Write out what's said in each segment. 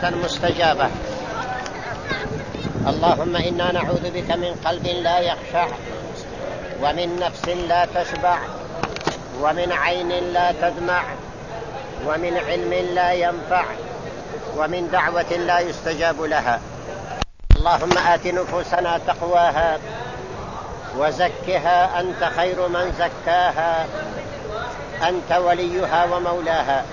دعوة مستجابة. اللهم إنا نعوذ بك من قلب لا يخشع، ومن نفس لا تشبع، ومن عين لا تدمع، ومن علم لا ينفع، ومن دعوة لا يستجاب لها. اللهم آت نفوسنا تقواها وزكها أنت خير من زكاها، أنت وليها ومولاها.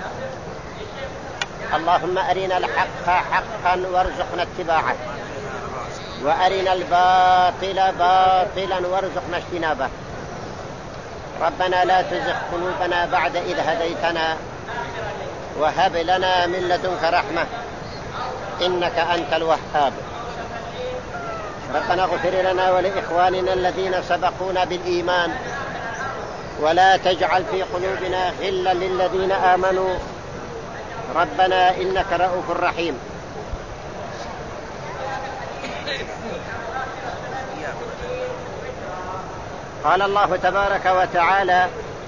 اللهم أرنا الحق حقا وارزقنا اتباعه، وأرنا الباطل باطلا وارزقنا اجتنابه. ربنا لا تزغ قلوبنا بعد إذ هديتنا، وهب لنا من لدنك رحمة إنك أنت الوهاب. ربنا اغفر لنا ولإخواننا الذين سبقونا بالإيمان، ولا تجعل في قلوبنا غلا للذين آمنوا ربنا إنك رؤوف رحيم. قال الله تبارك وتعالى: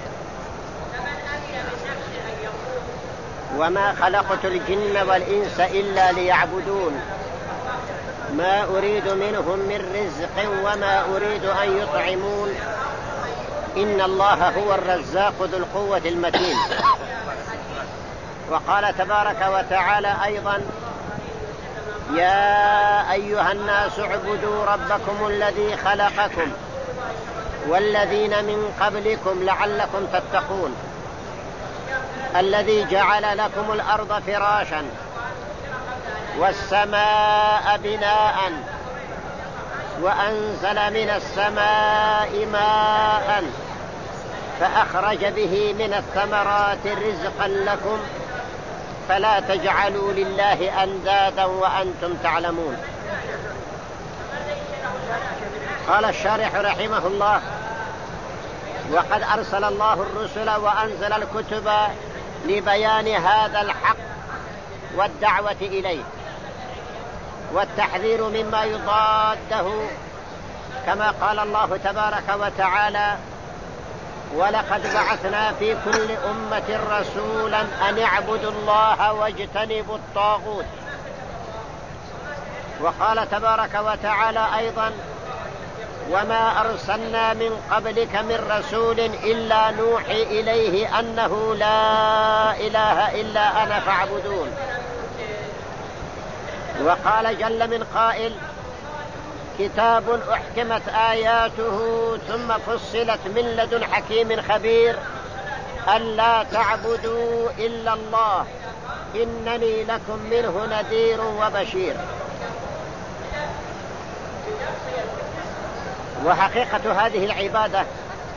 وما خلقت الجن والإنس إلا ليعبدون ما أريد منهم من رزق وما أريد أن يطعمون إن الله هو الرزاق ذو القوة المتين. وقال تبارك وتعالى أيضا: يا أيها الناس اعبدوا ربكم الذي خلقكم والذين من قبلكم لعلكم تتقون، الذي جعل لكم الأرض فراشا والسماء بناء وأنزل من السماء ماء فأخرج به من الثمرات رزقا لكم فلا تجعلوا لله أندادا وأنتم تعلمون. قال الشارح رحمه الله: وقد أرسل الله الرسل وأنزل الكتب لبيان هذا الحق والدعوة إليه والتحذير مما يضاده، كما قال الله تبارك وتعالى: ولقد بعثنا في كل أمة رسولا أن اعبدوا الله واجتنبوا الطاغوت. وقال تبارك وتعالى أيضا: وما أرسلنا من قبلك من رسول إلا نوحي إليه أنه لا إله إلا أنا فاعبدون. وقال جل من قائل: كتاب أحكمت آياته ثم فصلت من لدن حكيم خبير ألا تعبدوا إلا الله إنني لكم منه نذير وبشير. وحقيقة هذه العبادة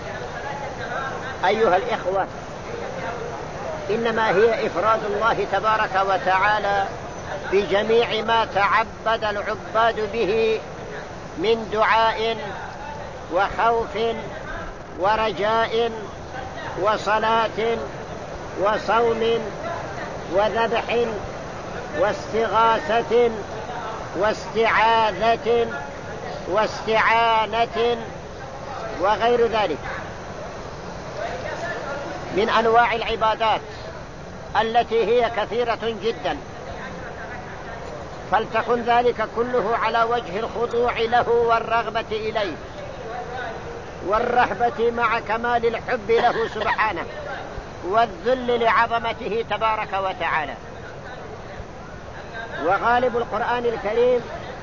أيها الإخوة إنما هي إفراد الله تبارك وتعالى بجميع ما تعبد العباد به من دعاء وخوف ورجاء وصلاة وصوم وذبح واستغاثة واستعاذة واستعانة وغير ذلك من أنواع العبادات التي هي كثيرة جدا، فلتكن ذلك كله على وجه الخضوع له والرغبة إليه والرهبة مع كمال الحب له سبحانه والذل لعظمته تبارك وتعالى. وغالب القرآن الكريم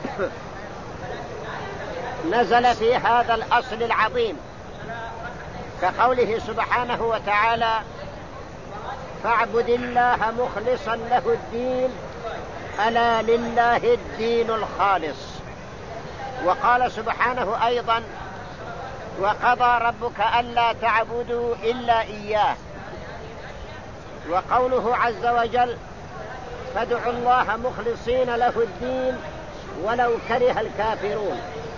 نزل في هذا الأصل العظيم، كقوله سبحانه وتعالى: فاعبد الله مخلصا له الدين ألا لله الدين الخالص. وقال سبحانه أيضا: وقضى ربك ألا تعبدوا إلا إياه. وقوله عز وجل: فادعوا الله مخلصين له الدين ولو كره الكافرون.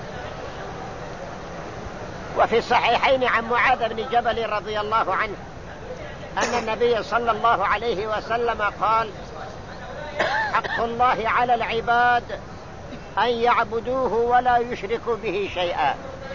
وفي الصحيحين عن معاذ بن جبل رضي الله عنه أن النبي صلى الله عليه وسلم قال: حق الله على العباد أن يعبدوه ولا يشركوا به شيئا.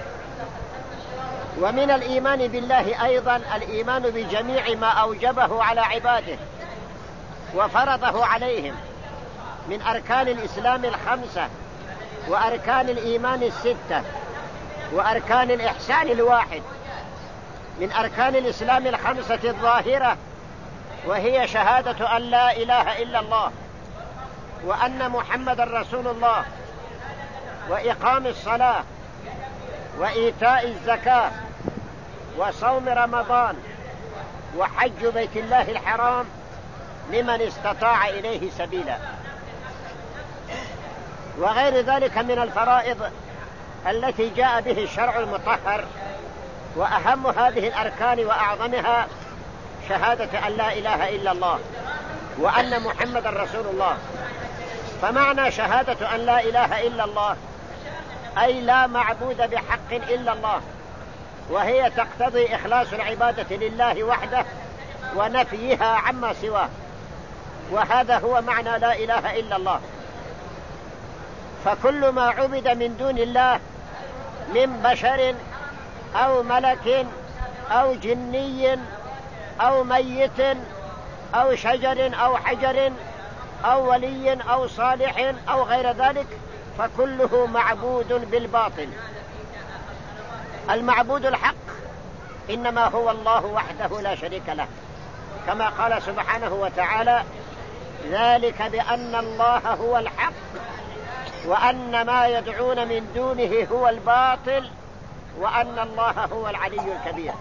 ومن الإيمان بالله أيضا الإيمان بجميع ما أوجبه على عباده وفرضه عليهم من أركان الإسلام 5 وأركان الإيمان 6 وأركان الإحسان 1. من أركان الإسلام 5 الظاهرة، وهي شهادة أن لا إله إلا الله وأن محمد رسول الله، وإقام الصلاة، وإيتاء الزكاة، وصوم رمضان، وحج بيت الله الحرام لمن استطاع إليه سبيلا، وغير ذلك من الفرائض التي جاء به الشرع المطهر. وأهم هذه الأركان وأعظمها شهادة أن لا إله إلا الله وأن محمد رسول الله. فمعنى شهادة أن لا إله إلا الله أي لا معبود بحق إلا الله، وهي تقتضي إخلاص العبادة لله وحده ونفيها عما سواه، وهذا هو معنى لا إله إلا الله. فكل ما عبد من دون الله من بشر أو ملك أو جني أو ميت أو شجر أو حجر أو ولي أو صالح أو غير ذلك فكله معبود بالباطل. المعبود الحق إنما هو الله وحده لا شريك له، كما قال سبحانه وتعالى: ذلك بأن الله هو الحق وأن ما يدعون من دونه هو الباطل وأن الله هو العلي الكبير.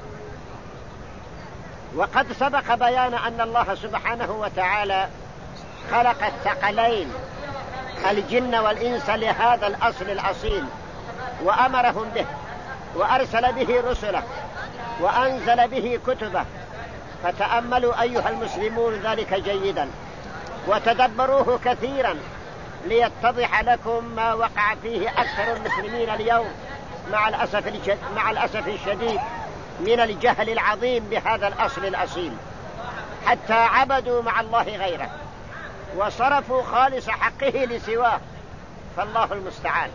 وقد سبق بيان أن الله سبحانه وتعالى خلق الثقلين الجن والإنس لهذا الأصل الأصيل وأمرهم به وأرسل به رسله وأنزل به كتبه. فتأملوا أيها المسلمون ذلك جيدا وتدبروه كثيرا ليتضح لكم ما وقع فيه أكثر المسلمين اليوم مع الأسف الشديد من الجهل العظيم بهذا الأصل الأصيل، حتى عبدوا مع الله غيره وصرفوا خالص حقه لسواه، فالله المستعان.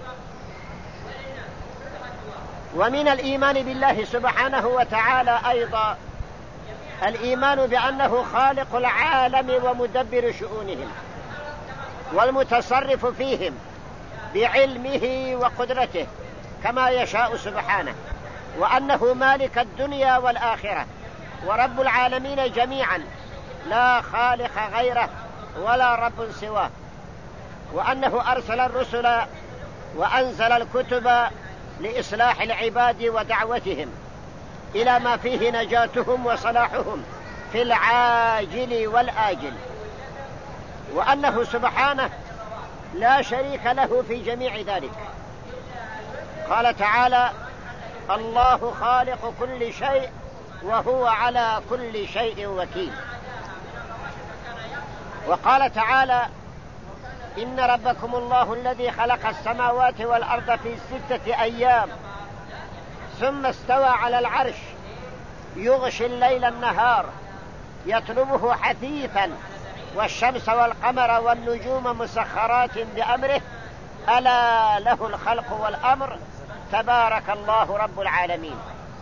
ومن الإيمان بالله سبحانه وتعالى أيضا الإيمان بأنه خالق العالم ومدبر شؤونهم والمتصرف فيهم بعلمه وقدرته كما يشاء سبحانه، وأنه مالك الدنيا والآخرة ورب العالمين جميعا لا خالق غيره ولا رب سواه، وأنه أرسل الرسل وأنزل الكتب لإصلاح العباد ودعوتهم إلى ما فيه نجاتهم وصلاحهم في العاجل والآجل، وأنه سبحانه لا شريك له في جميع ذلك. قال تعالى: الله خالق كل شيء وهو على كل شيء وكيل. وقال تعالى: إن ربكم الله الذي خلق السماوات والأرض في 6 أيام ثم استوى على العرش يغشي الليل النهار يطلبه حثيثا والشمس والقمر والنجوم مسخرات بأمره ألا له الخلق والأمر تبارك الله رب العالمين.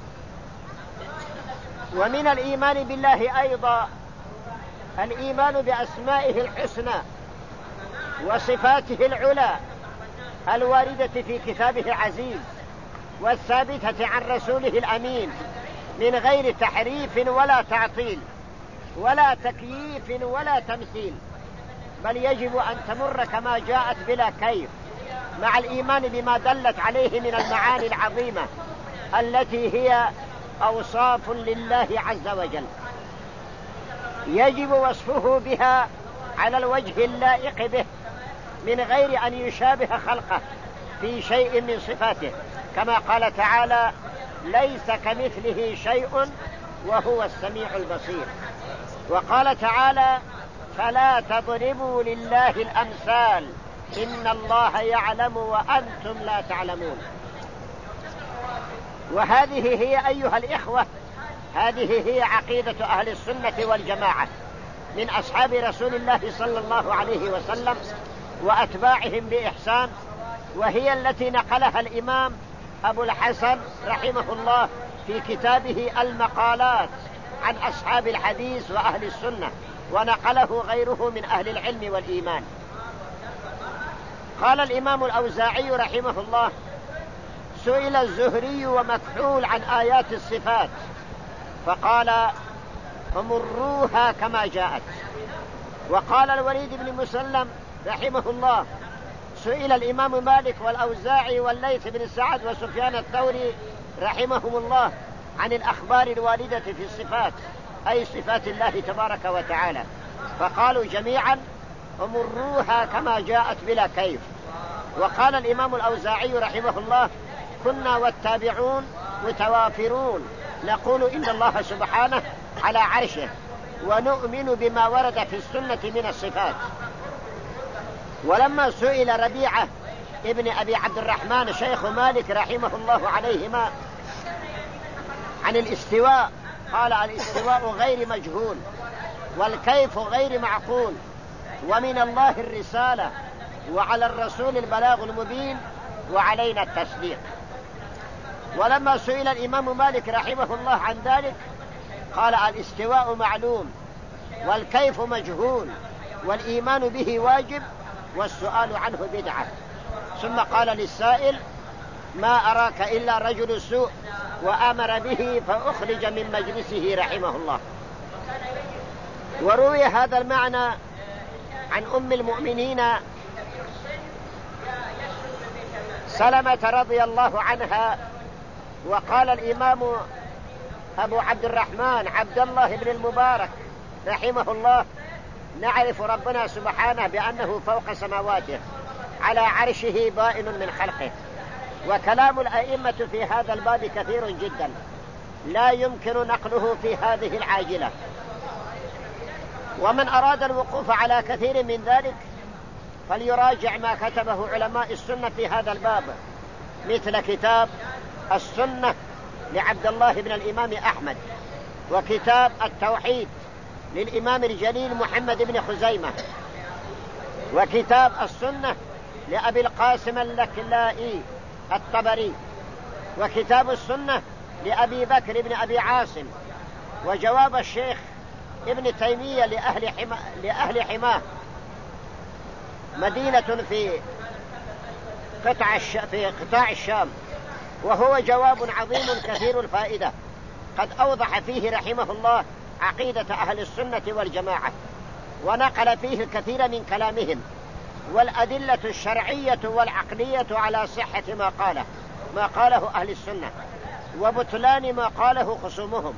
ومن الإيمان بالله أيضا الإيمان بأسمائه الحسنى وصفاته العلى الواردة في كتابه العزيز والثابتة عن رسوله الأمين من غير تحريف ولا تعطيل ولا تكييف ولا تمثيل، بل يجب أن تمر كما جاءت بلا كيف، مع الإيمان بما دلت عليه من المعاني العظيمة التي هي أوصاف لله عز وجل يجب وصفه بها على الوجه اللائق به من غير أن يشابه خلقه في شيء من صفاته، كما قال تعالى: ليس كمثله شيء وهو السميع البصير. وقال تعالى: فلا تضربوا لله الأمثال إن الله يعلم وأنتم لا تعلمون. وهذه هي أيها الإخوة، هذه هي عقيدة أهل السنة والجماعة من أصحاب رسول الله صلى الله عليه وسلم وأتباعهم بإحسان، وهي التي نقلها الإمام أبو الحسن رحمه الله في كتابه المقالات عن أصحاب الحديث وأهل السنة، ونقله غيره من أهل العلم والإيمان. قال الإمام الأوزاعي رحمه الله: سئل الزهري ومكحول عن آيات الصفات فقال: فمروها كما جاءت. وقال الوليد بن مسلم رحمه الله: سئل الإمام مالك والأوزاعي والليث بن سعد وسفيان الثوري رحمهم الله عن الأخبار الواردة في الصفات، أي صفات الله تبارك وتعالى، فقالوا جميعا: امروها كما جاءت بلا كيف. وقال الإمام الأوزاعي رحمه الله: كنا والتابعون متوافرون نقول إن الله سبحانه على عرشه، ونؤمن بما ورد في السنة من الصفات. ولما سئل ربيعة ابن أبي عبد الرحمن شيخ مالك رحمه الله عليهما عن الاستواء قال: الاستواء غير مجهول، والكيف غير معقول، ومن الله الرسالة، وعلى الرسول البلاغ المبين، وعلينا التصديق. ولما سئل الإمام مالك رحمه الله عن ذلك قال: الاستواء معلوم، والكيف مجهول، والإيمان به واجب، والسؤال عنه بدعة. ثم قال للسائل: ما أراك إلا رجل سوء، وآمر به فأخرج من مجلسه رحمه الله. وروي هذا المعنى عن أم المؤمنين سلمة رضي الله عنها. وقال الإمام أبو عبد الرحمن عبد الله بن المبارك رحمه الله: نعرف ربنا سبحانه بأنه فوق سماواته على عرشه بائن من خلقه. وكلام الأئمة في هذا الباب كثير جدا لا يمكن نقله في هذه العاجلة، ومن أراد الوقوف على كثير من ذلك فليراجع ما كتبه علماء السنة في هذا الباب، مثل كتاب السنة لعبد الله بن الإمام أحمد، وكتاب التوحيد للإمام الجليل محمد بن خزيمة، وكتاب السنة لأبي القاسم اللكلائي الطبري، وكتاب السنة لأبي بكر بن أبي عاصم، وجواب الشيخ ابن تيمية لأهل حماه مدينة في قطاع الشام، وهو جواب عظيم كثير الفائدة، قد أوضح فيه رحمه الله عقيدة أهل السنة والجماعة، ونقل فيه الكثير من كلامهم والأدلة الشرعية والعقلية على صحة ما قاله أهل السنة، وبطلان ما قاله خصومهم.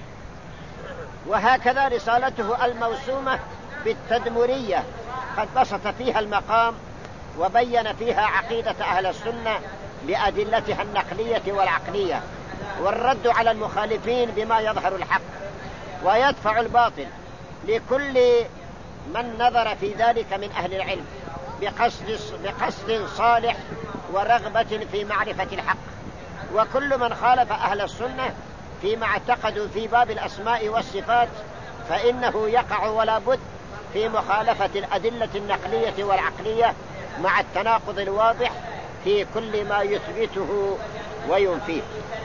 وهكذا رسالته الموسومة بالتدمرية قد بسط فيها المقام وبين فيها عقيدة أهل السنة بأدلتها النقلية والعقلية، والرد على المخالفين بما يظهر الحق ويدفع الباطل لكل من نظر في ذلك من أهل العلم بقصد صالح ورغبة في معرفة الحق. وكل من خالف أهل السنة فيما اعتقدوا في باب الأسماء والصفات فإنه يقع ولا بد في مخالفة الأدلة النقلية والعقلية مع التناقض الواضح في كل ما يثبته وينفيه.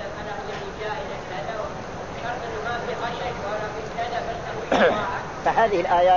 فهذه الآيات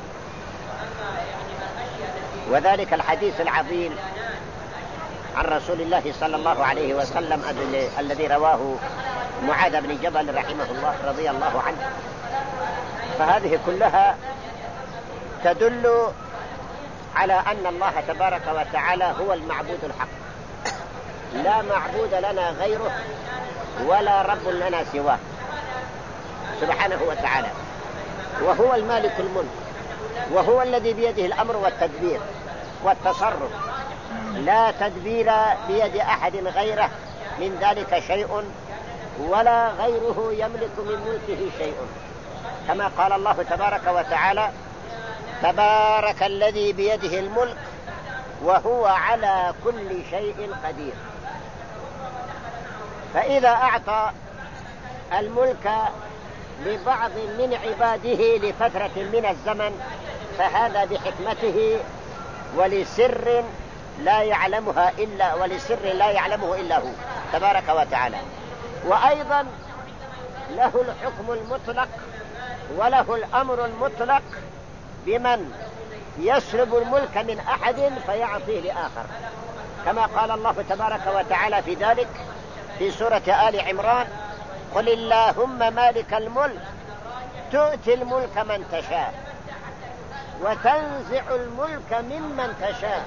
وذلك الحديث العظيم عن رسول الله صلى الله عليه وسلم الذي رواه معاذ بن جبل رحمه الله رضي الله عنه، فهذه كلها تدل على أن الله تبارك وتعالى هو المعبود الحق، لا معبود لنا غيره ولا رب لنا سواه سبحانه وتعالى، وهو المالك الملك، وهو الذي بيده الأمر والتدبير والتصرف، لا تدبير بيد أحد غيره من ذلك شيء، ولا غيره يملك من ملكه شيء، كما قال الله تبارك وتعالى: تبارك الذي بيده الملك وهو على كل شيء قدير. فإذا أعطى الملك لبعض من عباده لفترة من الزمن فهذا بحكمته ولسر لا يعلمه إلا هو تبارك وتعالى. وأيضا له الحكم المطلق وله الأمر المطلق بمن يسلب الملك من أحد فيعطيه لآخر، كما قال الله تبارك وتعالى في ذلك في سورة آل عمران: قل اللهم مالك الملك تؤتي الملك من تشاء وتنزع الملك ممن تشاء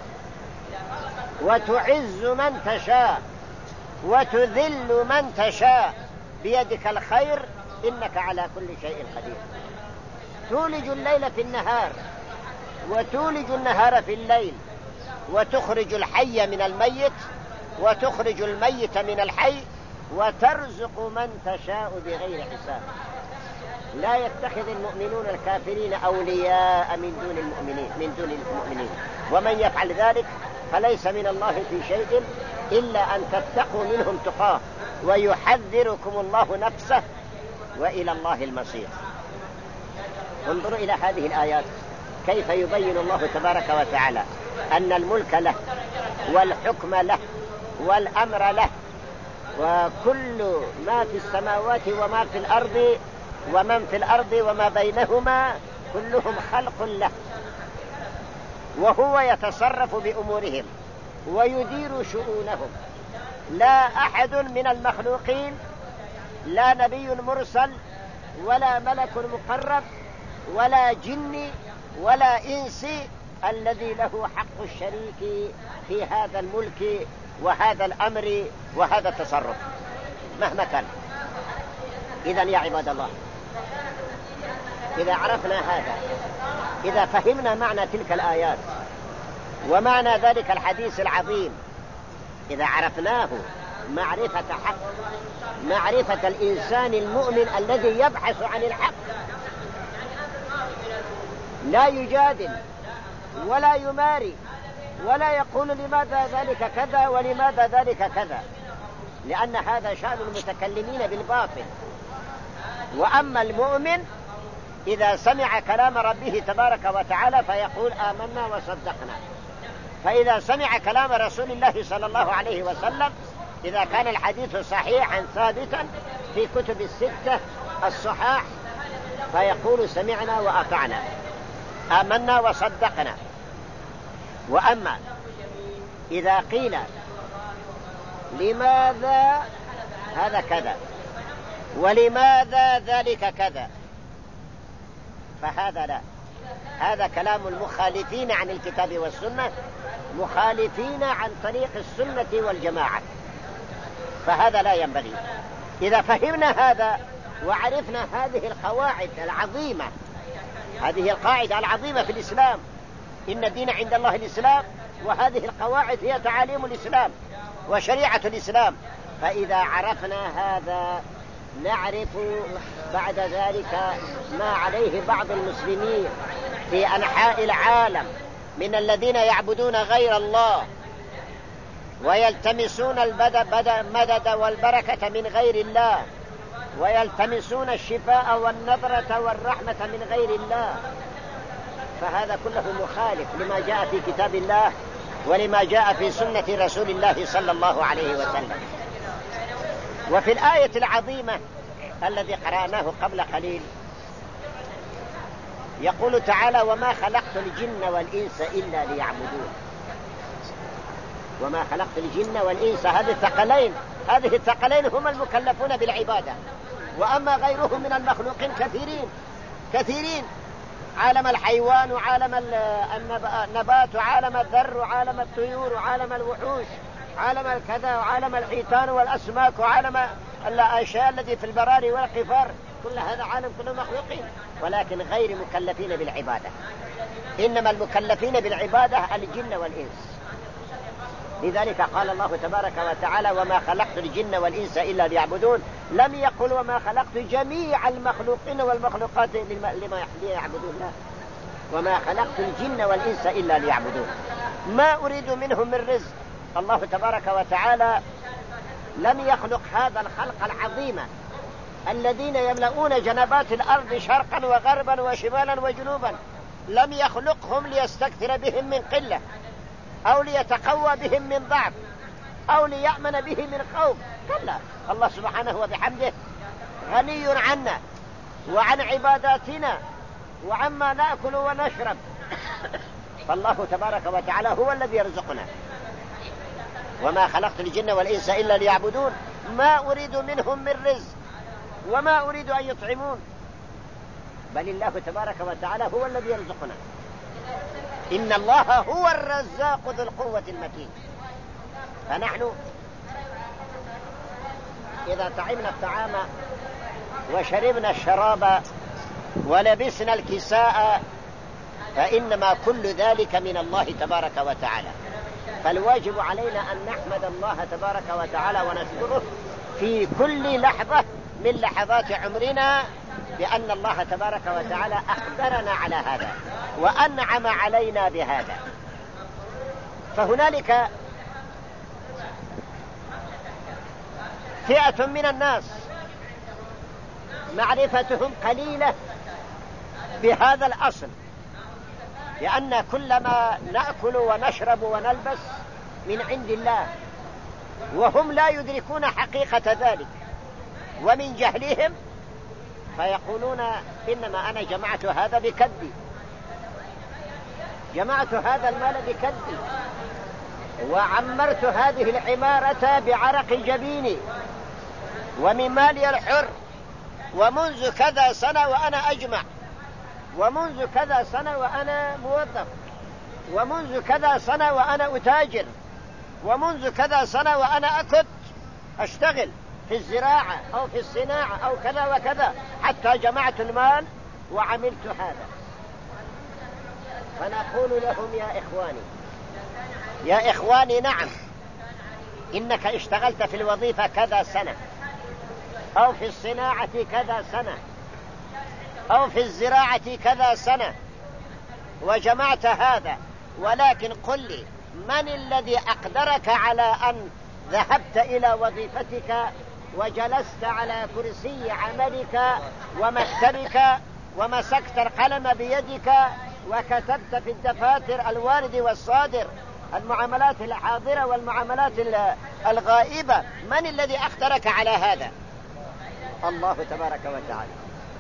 وتعز من تشاء وتذل من تشاء بيدك الخير إنك على كل شيء قدير. تولج الليل في النهار وتولج النهار في الليل، وتخرج الحي من الميت وتخرج الميت من الحي، وترزق من تشاء بغير حساب. لا يتخذ المؤمنون الكافرين أولياء من دون المؤمنين، ومن يفعل ذلك فليس من الله في شيء إلا أن تتقوا منهم تقاه ويحذركم الله نفسه وإلى الله المصير. انظروا إلى هذه الآيات كيف يبين الله تبارك وتعالى أن الملك له والحكم له والأمر له، وكل ما في السماوات وما في الأرض ومن في الأرض وما بينهما كلهم خلق له، وهو يتصرف بأمورهم ويدير شؤونهم. لا أحد من المخلوقين، لا نبي مرسل ولا ملك مقرب ولا جن ولا إنس الذي له حق الشريك في هذا الملك وهذا الأمر وهذا التصرف مهما كان. إذن يا عباد الله، إذا عرفنا هذا، إذا فهمنا معنى تلك الآيات ومعنى ذلك الحديث العظيم، إذا عرفناه معرفة حق، معرفة الإنسان المؤمن الذي يبحث عن الحق، لا يجادل ولا يماري ولا يقول لماذا ذلك كذا ولماذا ذلك كذا، لأن هذا شأن المتكلمين بالباطل. وأما المؤمن إذا سمع كلام ربه تبارك وتعالى فيقول آمنا وصدقنا. فإذا سمع كلام رسول الله صلى الله عليه وسلم، إذا كان الحديث صحيحا ثابتا في كتب الستة الصحاح، فيقول سمعنا وأطعنا، آمنا وصدقنا. وأما إذا قيل لماذا هذا كذا ولماذا ذلك كذا، فهذا لا، هذا كلام المخالفين عن الكتاب والسنة، مخالفين عن طريق السنة والجماعة، فهذا لا ينبغي. إذا فهمنا هذا وعرفنا هذه القواعد العظيمة، هذه القاعدة العظيمة في الإسلام، إن الدين عند الله الإسلام، وهذه القواعد هي تعاليم الإسلام وشريعة الإسلام، فإذا عرفنا هذا نعرف بعد ذلك ما عليه بعض المسلمين في أنحاء العالم من الذين يعبدون غير الله ويلتمسون المدد والبركة من غير الله، ويلتمسون الشفاء والنظرة والرحمة من غير الله، فهذا كله مخالف لما جاء في كتاب الله ولما جاء في سنة رسول الله صلى الله عليه وسلم. وفي الآية العظيمة الذي قرأناه قبل قليل يقول تعالى: وما خلقت الجن والإنس إلا ليعبدون. وما خلقت الجن والإنس، هذه الثقلين هم المكلفون بالعبادة، وأما غيرهم من المخلوقين كثيرين، عالم الحيوان وعالم النبات وعالم الذر وعالم الطيور وعالم الوحوش، عالم الكذا وعالم الحيتان والأسماك وعالم الأشياء التي في البراري والقفار، كل هذا عالم كله مخلوقين، ولكن غير مكلفين بالعبادة. إنما المكلفين بالعبادة الجن والإنس. لذلك قال الله تبارك وتعالى: وما خلقت الجن والإنس إلا ليعبدون. لم يقل وما خلقت جميع المخلوقين والمخلوقات ليعبدون، لا، وما خلقت الجن والإنس إلا ليعبدون، ما أريد منهم من رزق. الله تبارك وتعالى لم يخلق هذا الخلق العظيم الذين يملؤون جنبات الأرض شرقا وغربا وشمالا وجنوبا، لم يخلقهم ليستكثر بهم من قلة أو ليتقوى بهم من ضعف أو ليأمن به من خوف، كلا، الله سبحانه وبحمده غني عنا وعن عباداتنا وعما نأكل ونشرب، فالله تبارك وتعالى هو الذي يرزقنا. وما خلقت الجن والإنس إلا ليعبدون ما أريد منهم من رزق وما أريد أن يطعمون، بل الله تبارك وتعالى هو الذي يرزقنا. إن الله هو الرزاق ذو القوة المتين. فنحن إذا طعمنا الطعام وشربنا الشراب ولبسنا الكساء فإنما كل ذلك من الله تبارك وتعالى. فالواجب علينا أن نحمد الله تبارك وتعالى ونشكره في كل لحظة من لحظات عمرنا بأن الله تبارك وتعالى أقدرنا على هذا وأنعم علينا بهذا. فهنالك فئة من الناس معرفتهم قليلة بهذا الأصل، لأن كل ما نأكل ونشرب ونلبس من عند الله، وهم لا يدركون حقيقة ذلك، ومن جهلهم فيقولون إنما أنا جمعت هذا بكدي، جمعت هذا المال بكدي، وعمرت هذه العمارة بعرق جبيني ومن مالي الحر، ومنذ كذا سنة وأنا أجمع، ومنذ كذا سنة وأنا موظف، ومنذ كذا سنة وأنا أتاجر، ومنذ كذا سنة وأنا أكت أشتغل في الزراعة أو في الصناعة أو كذا وكذا حتى جمعت المال وعملت هذا. فنقول لهم يا إخواني نعم، إنك اشتغلت في الوظيفة كذا سنة، أو في الصناعة كذا سنة، أو في الزراعة كذا سنة، وجمعت هذا، ولكن قل لي من الذي أقدرك على أن ذهبت إلى وظيفتك وجلست على كرسي عملك ومكتبك ومسكت القلم بيدك وكتبت في الدفاتر الوارد والصادر المعاملات الحاضرة والمعاملات الغائبة؟ من الذي أقدرك على هذا؟ الله تبارك وتعالى.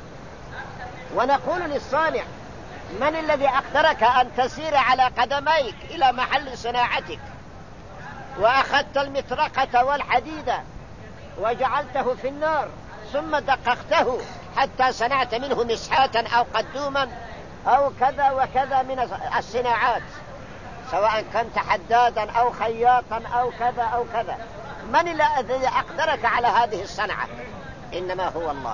ونقول للصانع من الذي أقدرك أن تسير على قدميك إلى محل صناعتك وأخذت المطرقة والحديدة وجعلته في النار ثم دققته حتى صنعت منه مسحاتا أو قدوما أو كذا وكذا من الصناعات، سواء كنت حدادا أو خياطا أو كذا أو كذا؟ من الذي أقدرك على هذه الصنعة؟ إنما هو الله.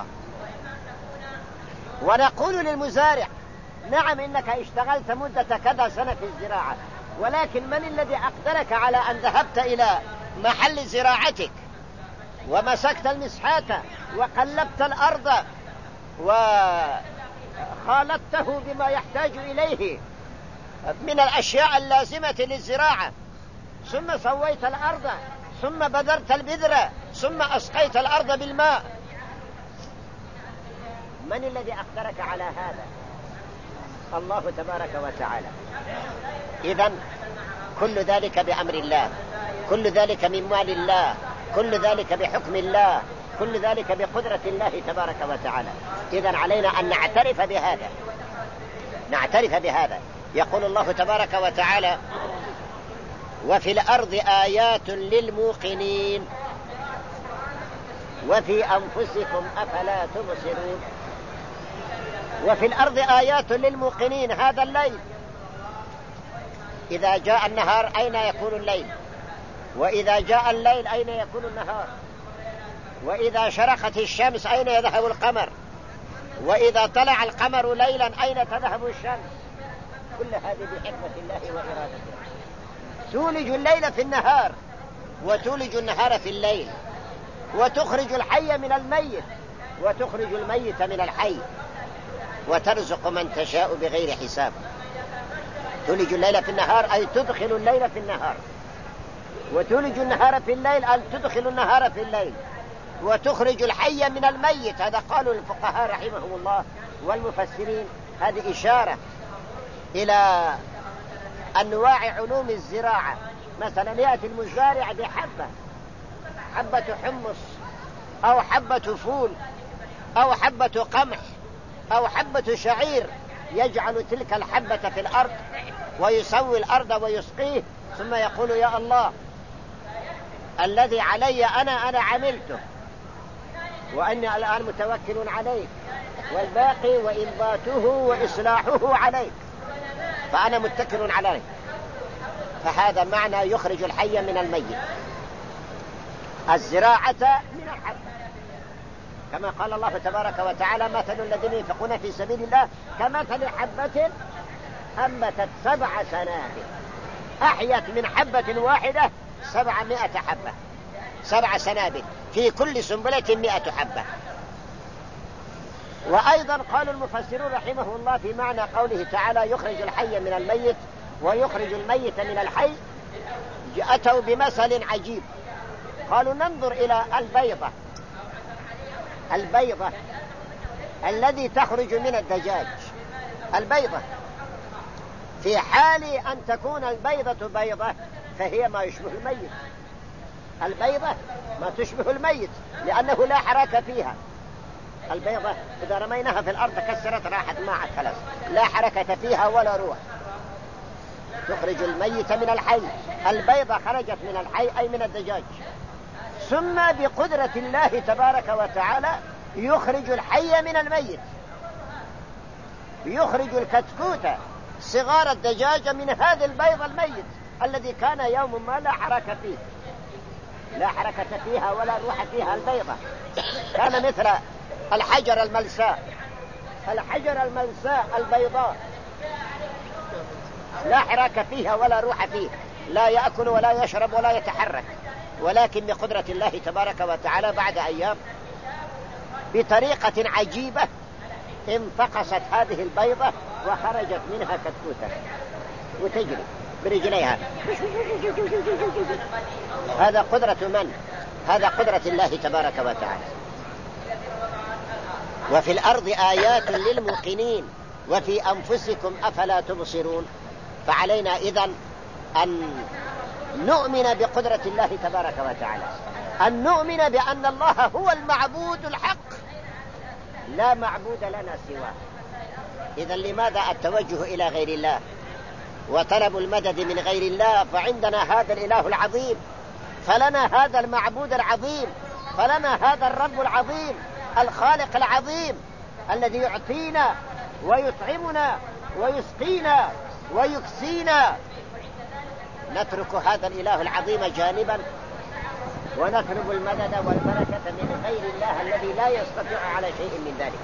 ونقول للمزارع نعم إنك اشتغلت مدة كذا سنة في الزراعة، ولكن من الذي أقدرك على أن ذهبت إلى محل زراعتك ومسكت المسحات وقلبت الأرض وخالطته بما يحتاج إليه من الأشياء اللازمة للزراعة، ثم سويت الأرض، ثم بذرت البذرة، ثم أسقيت الأرض بالماء؟ من الذي أقدرك على هذا؟ الله تبارك وتعالى. إذن كل ذلك بأمر الله، كل ذلك من مال الله، كل ذلك بحكم الله، كل ذلك بقدرة الله تبارك وتعالى. إذن علينا أن نعترف بهذا، نعترف بهذا. يقول الله تبارك وتعالى وفي الأرض آيات للموقنين وفي أنفسكم أفلا تبصرون. وفي الأرض آيات للموقنين، هذا الليل إذا جاء النهار أين يكون الليل؟ وإذا جاء الليل أين يكون النهار؟ وإذا شرقت الشمس أين يذهب القمر؟ وإذا طلع القمر ليلا أين تذهب الشمس؟ كل هذه بحكمة الله وإرادته. تولج الليل في النهار وتولج النهار في الليل، وتخرج الحي من الميت وتخرج الميت من الحي، وترزق من تشاء بغير حساب. تولج الليل في النهار أي تدخل الليل في النهار، وتولج النهار في الليل أي تدخل النهار في الليل، وتخرج الحي من الميت. هذا قالوا الفقهاء رحمهم الله والمفسرين. هذه إشارة إلى أنواع علوم الزراعة. مثلا يأتي المزارع بحبة، حبة حمص أو حبة فول أو حبة قمح أو حبة شعير، يجعل تلك الحبة في الأرض ويسوي الأرض ويسقيه، ثم يقول يا الله الذي علي أنا عملته، وأني الآن متوكل عليك، والباقي وإنباته وإصلاحه عليك، فأنا متكل عليك. فهذا معنى يخرج الحي من الميت، الزراعة من الحب، كما قال الله تبارك وتعالى مثل الذين ينفقون في سبيل الله كمثل حبة أنبتت 7 سنابل، أحيت من حبة واحدة 700 حبة، 7 سنابل في كل سنبلة 100 حبة. وأيضا قال المفسرون رحمه الله في معنى قوله تعالى يخرج الحي من الميت ويخرج الميت من الحي، أتوا بمثل عجيب. قالوا ننظر إلى البيضة الذي تخرج من الدجاج، البيضة في حال أن تكون البيضة بيضة فهي ما يشبه الميت، البيضة ما تشبه الميت لأنه لا حركة فيها. البيضة إذا رميناها في الأرض كسرت راحت معك خلاص، لا حركة فيها ولا روح. تخرج الميت من الحي، البيضة خرجت من الحي أي من الدجاج. ثم بقدرة الله تبارك وتعالى يخرج الحي من الميت، يخرج الكتكوت صغار الدجاج من هذا البيض الميت الذي كان يوم ما لا حركة فيه، لا حركة فيها ولا روح فيها. البيضة كان مثل الحجر الملساء، الحجر الملساء البيضاء لا حركة فيها ولا روح فيه، لا يأكل ولا يشرب ولا يتحرك، ولكن بقدرة الله تبارك وتعالى بعد أيام بطريقة عجيبة انفقست هذه البيضة وخرجت منها كتكوتة وتجري برجليها. هذا قدرة من؟ هذا قدرة الله تبارك وتعالى. وفي الأرض آيات للموقنين وفي أنفسكم أفلا تبصرون. فعلينا إذن أن نؤمن بقدرة الله تبارك وتعالى، أن نؤمن بأن الله هو المعبود الحق، لا معبود لنا سواه. إذن لماذا التوجه إلى غير الله وطلب المدد من غير الله؟ فعندنا هذا الإله العظيم، فلنا هذا المعبود العظيم، فلنا هذا الرب العظيم الخالق العظيم الذي يعطينا ويطعمنا ويسقينا ويكسينا. نترك هذا الإله العظيم جانبا ونطلب المدد والبركة من غير الله الذي لا يستطيع على شيء من ذلك.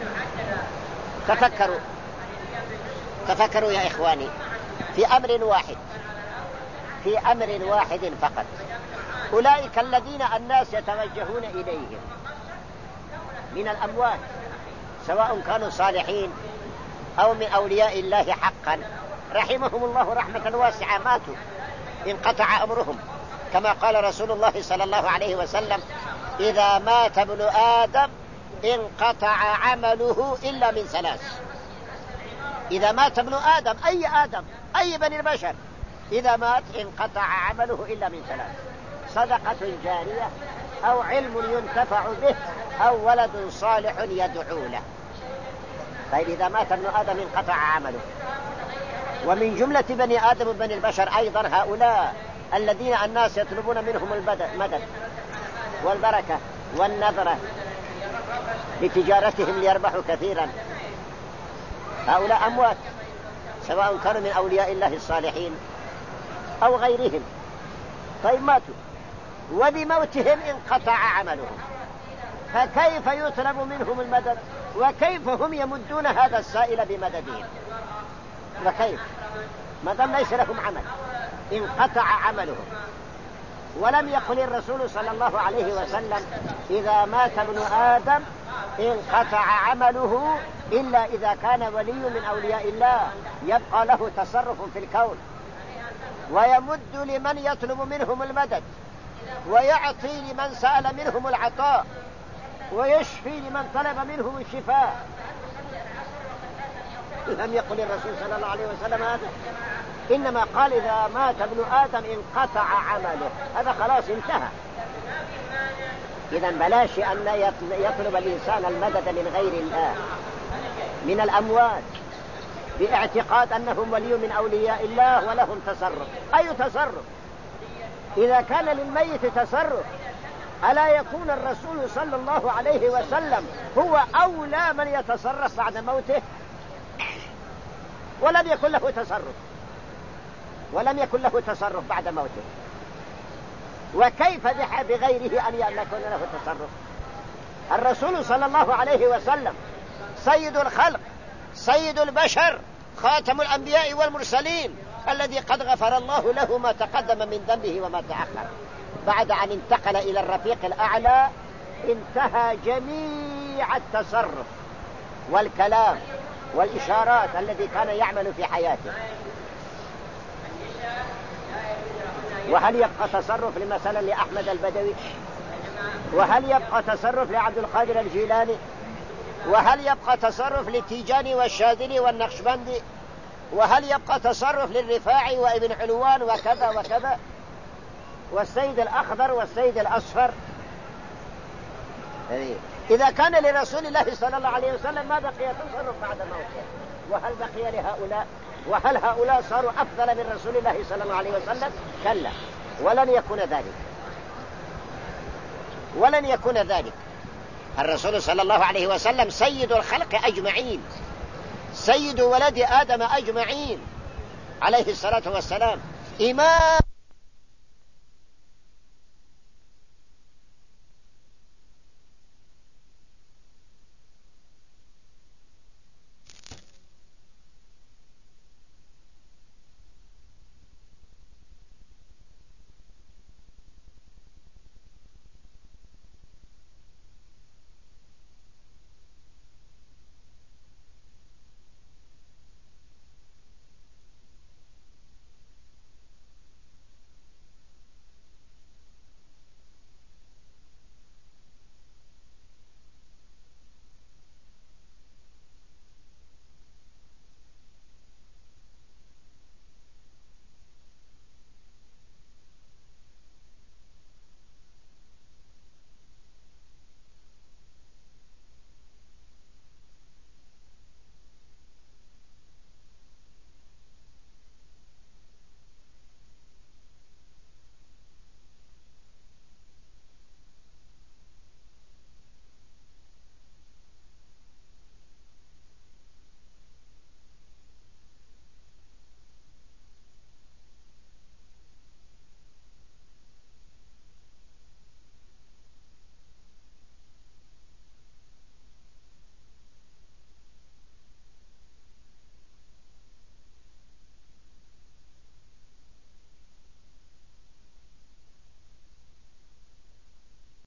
تفكروا يا إخواني في أمر واحد، في أمر واحد فقط. أولئك الذين الناس يتوجهون إليهم من الأموات، سواء كانوا صالحين أو من أولياء الله حقا، رحمهم الله رحمة واسعة، ماتوا انقطع أمرهم، كما قال رسول الله صلى الله عليه وسلم إذا مات ابن آدم انقطع عمله إلا من 3. إذا مات ابن آدم، أي بني البشر، إذا مات انقطع عمله إلا من 3: صدقة جارية، أو علم ينتفع به، أو ولد صالح يدعو له. طيب إذا مات ابن آدم انقطع عمله. ومن جملة بني آدم وبني البشر أيضا هؤلاء الذين الناس يطلبون منهم المدد والبركة والنذرة لتجارتهم ليربحوا كثيرا. هؤلاء أموات، سواء كانوا من أولياء الله الصالحين أو غيرهم. طيب ماتوا، وبموتهم انقطع عملهم، فكيف يطلب منهم المدد؟ وكيف هم يمدون هذا السائل بمددهم؟ وكيف ما دام ليس لهم عمل، انقطع عملهم. ولم يقل الرسول صلى الله عليه وسلم إذا مات ابن آدم انقطع عمله إلا إذا كان ولي من أولياء الله يبقى له تصرف في الكون، ويمد لمن يطلب منهم المدد، ويعطي لمن سأل منهم العطاء، ويشفي لمن طلب منهم الشفاء. لم يقل الرسول صلى الله عليه وسلم هذا، إنما قال إذا مات ابن آدم انقطع عمله، هذا خلاص انتهى. إذن بلاش أن يطلب الإنسان المدد من غير الله، من الأموات باعتقاد أنهم ولي من أولياء الله ولهم تصرف. أي تصرف؟ إذا كان للميت تصرف ألا يكون الرسول صلى الله عليه وسلم هو أولى من يتصرف بعد موته؟ ولم يكن له تصرف بعد موته، وكيف بغيره أن يكون له تصرف؟ الرسول صلى الله عليه وسلم سيد الخلق، سيد البشر، خاتم الأنبياء والمرسلين، الذي قد غفر الله له ما تقدم من ذنبه وما تأخر. بعد أن انتقل إلى الرفيق الأعلى انتهى جميع التصرف والكلام والإشارات الذي كان يعمل في حياته. وهل يبقى تصرف مثلا لأحمد البدوي؟ وهل يبقى تصرف لعبد القادر الجيلاني؟ وهل يبقى تصرف للتيجاني والشاذلي والنقشبندي؟ وهل يبقى تصرف للرفاعي وابن علوان وكذا وكذا والسيد الأخضر والسيد الأصفر؟ إذا كان لرسول الله صلى الله عليه وسلم ما بقي تصرف بعد موته، وهل بقي لهؤلاء؟ وهل هؤلاء صاروا أفضل من رسول الله صلى الله عليه وسلم؟ كلا، ولن يكون ذلك. الرسول صلى الله عليه وسلم سيد الخلق أجمعين، سيد ولد آدم أجمعين عليه الصلاة والسلام، إمام